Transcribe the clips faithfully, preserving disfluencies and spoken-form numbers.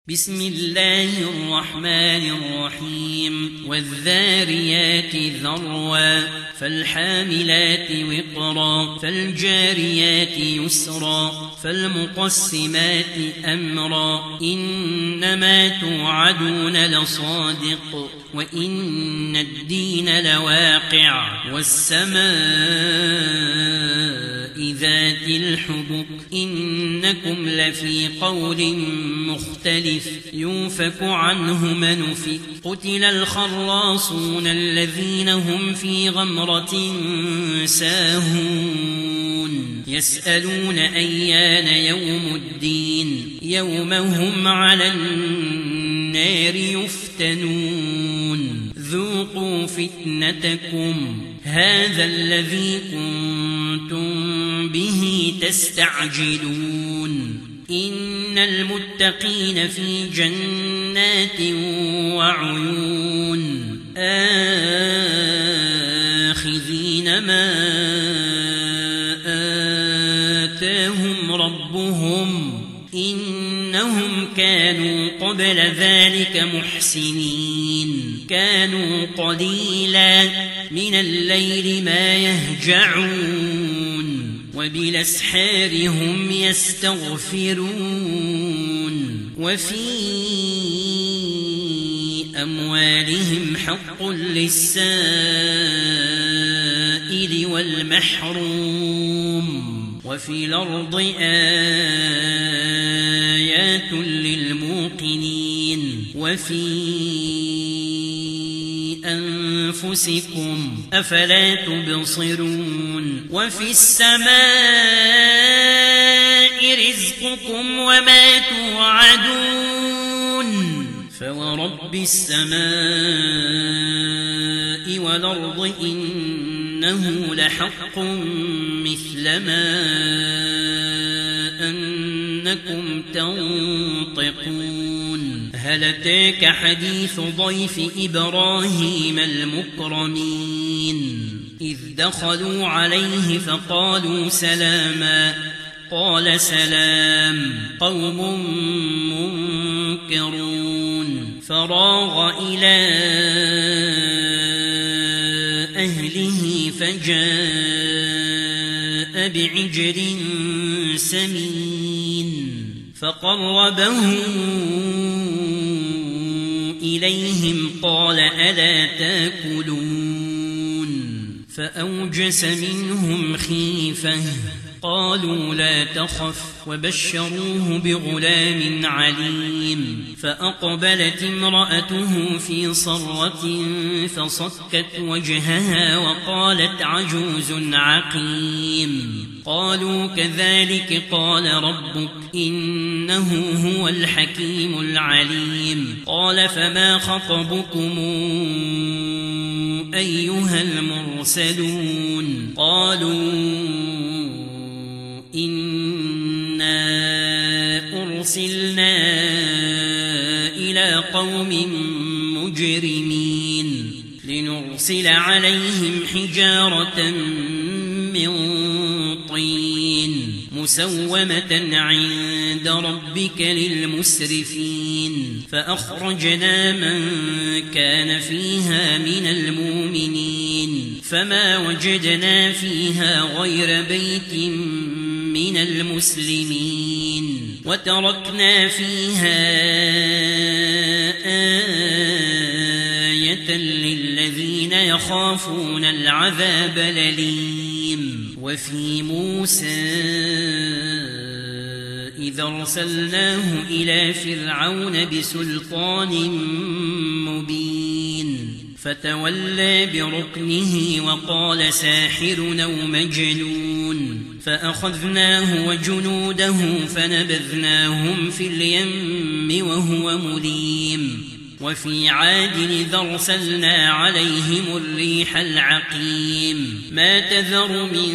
بسم الله الرحمن الرحيم والذاريات ذروا فالحاملات وقرا فالجاريات يسرا فالمقسمات أمرا إنما توعدون لصادق وإن الدين لواقع والسماء ذات الحبك إنكم لفي قول مختلف يوفك عنه من أفك قتل الخراصون الذين هم في غمرة ساهون يسألون أيان يوم الدين يوم هم على النار يفتنون ذوقوا فتنتكم هذا الذي كنتم به تستعجلون إن المتقين في جنات وعيون آخذين ما آتاهم ربهم إنهم كانوا قبل ذلك محسنين كانوا قليلا من الليل ما يهجعون وبالأسحار هم يستغفرون وفي أموالهم حق للسائل والمحروم وفي الأرض آيات للموقنين وفي أنفسكم أفلا تبصرون وفي السماء رزقكم وما توعدون فورب السماء والأرض إنه لحق مثل ما أنكم تنطقون هل أتاك حديث ضيف إبراهيم المكرمين إذ دخلوا عليه فقالوا سلاما قال سلام قوم منكرون فراغ إلى أهله فجاء بعجل سمين فقربه إليهم قال ألا تاكلون فأوجس منهم خيفة قالوا لا تخف وبشروه بغلام عليم فأقبلت امرأته في صرة فصكت وجهها وقالت عجوز عقيم قالوا كذلك قال ربك إنه هو الحكيم العليم قال فما خطبكم أيها المرسلون قالوا إنا أرسلنا إلى قوم مجرمين لنرسل عليهم حجارة من طين مسومة عند ربك للمسرفين فأخرجنا من كان فيها من المؤمنين فما وجدنا فيها غير بيت من المسلمين وتركنا فيها آية للذين يخافون العذاب الأليم وفي موسى إذا أرسلناه إلى فرعون بسلطان مبين فتولى بركنه وقال ساحر أو مجنون فأخذناه وجنوده فنبذناهم في اليم وهو مليم وفي عاد إذ أرسلنا عليهم الريح العقيم ما تذر من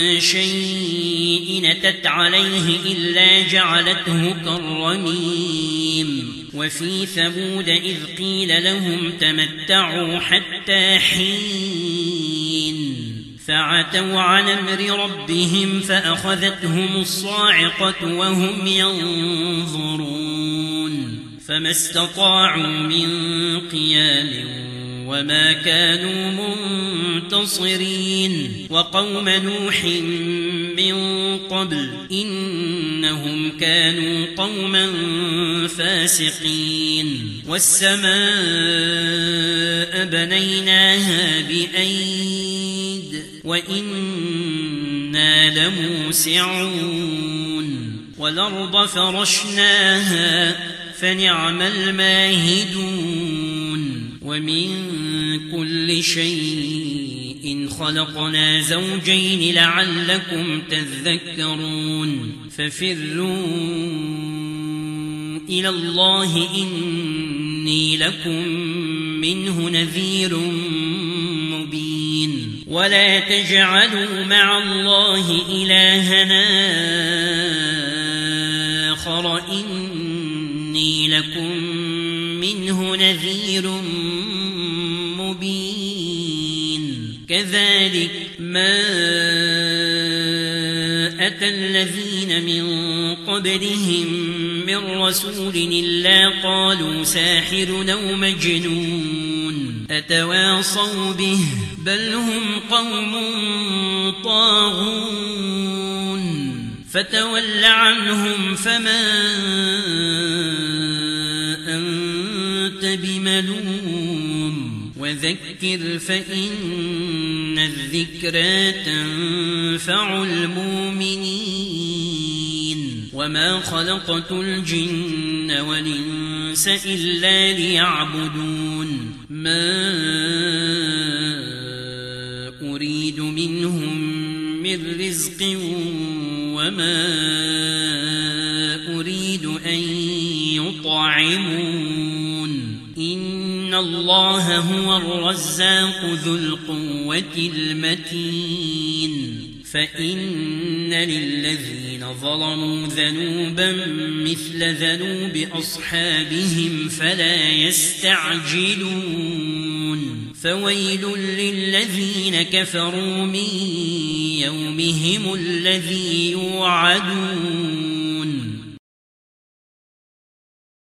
شيء أتت عليه إلا جعلته كالرميم وفي ثمود إذ قيل لهم تمتعوا حتى حين فعتوا عن أمر ربهم فأخذتهم الصاعقة وهم ينظرون فما استطاعوا من قيام وما كانوا منتصرين وقوم نوح من قبل إنهم كانوا قوما فاسقين والسماء بنيناها بأيد وإنا لموسعون والأرض فرشناها فنعم الماهدون ومن كل شيء خلقنا زوجين لعلكم تذكرون ففروا إلى الله إني لكم منه نذير مبين ولا تجعلوا مع الله إلهنا آخر إني لكم منه نذير مبين كذلك ما أتى الذين من قبلهم من رسول إلا قالوا ساحر أو مجنون أتواصوا به بل هم قوم طاغون فتول عنهم فما أنت بملوم وذكر فإن الذكرى تنفع المؤمنين وما خلقت الجن والإنس إلا ليعبدون ما أريد منهم من رزق وما أريد أن يطعمون إن الله هو الرزاق ذو القوة المتين فإن للذين ظلموا ذنوبا مثل ذنوب أصحابهم فلا يستعجلون فويل للذين كفروا من يومهم الذي يوعدون